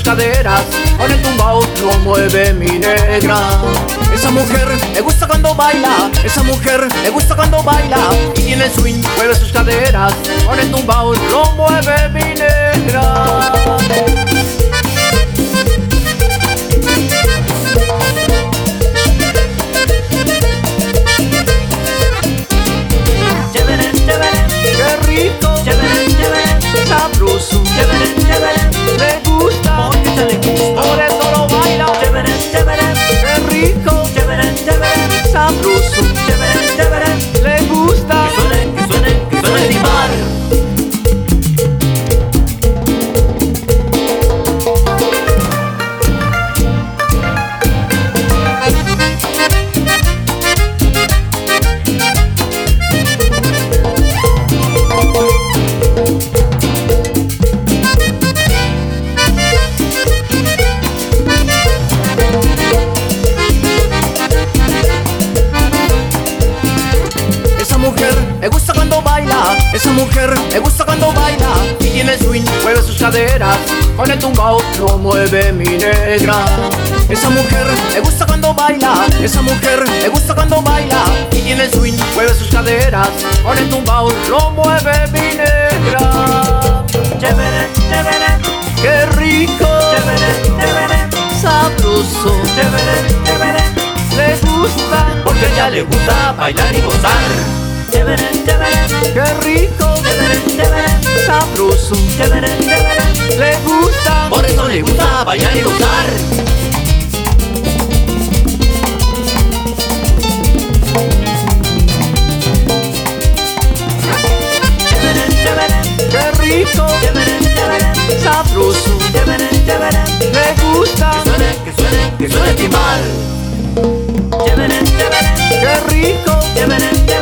caderas, con el tumbao lo mueve mi negra. Esa mujer me gusta cuando baila, esa mujer me gusta cuando baila, y tiene el swing, mueve sus caderas, con el tumbao lo mueve mi negra. Qué rico, sabroso, le gusta, por eso lo baila. Qué rico, sabroso, le gusta. Que suene el timbar. Me gusta cuando baila, esa mujer me gusta cuando baila, y tiene el swing, mueve sus caderas, con el tumbao lo mueve mi negra. Esa mujer me gusta cuando baila, esa mujer me gusta cuando baila, y tiene el swing, mueve sus caderas, con el tumbao lo mueve mi negra. Qué rico, sabroso, le gusta, Porque a ella le gusta bailar y gozar. qué rico, sabroso, le gusta. Por eso le gusta bailar y gozar. Qué rico, sabroso, le gusta. Que suene el timbar. Qué rico,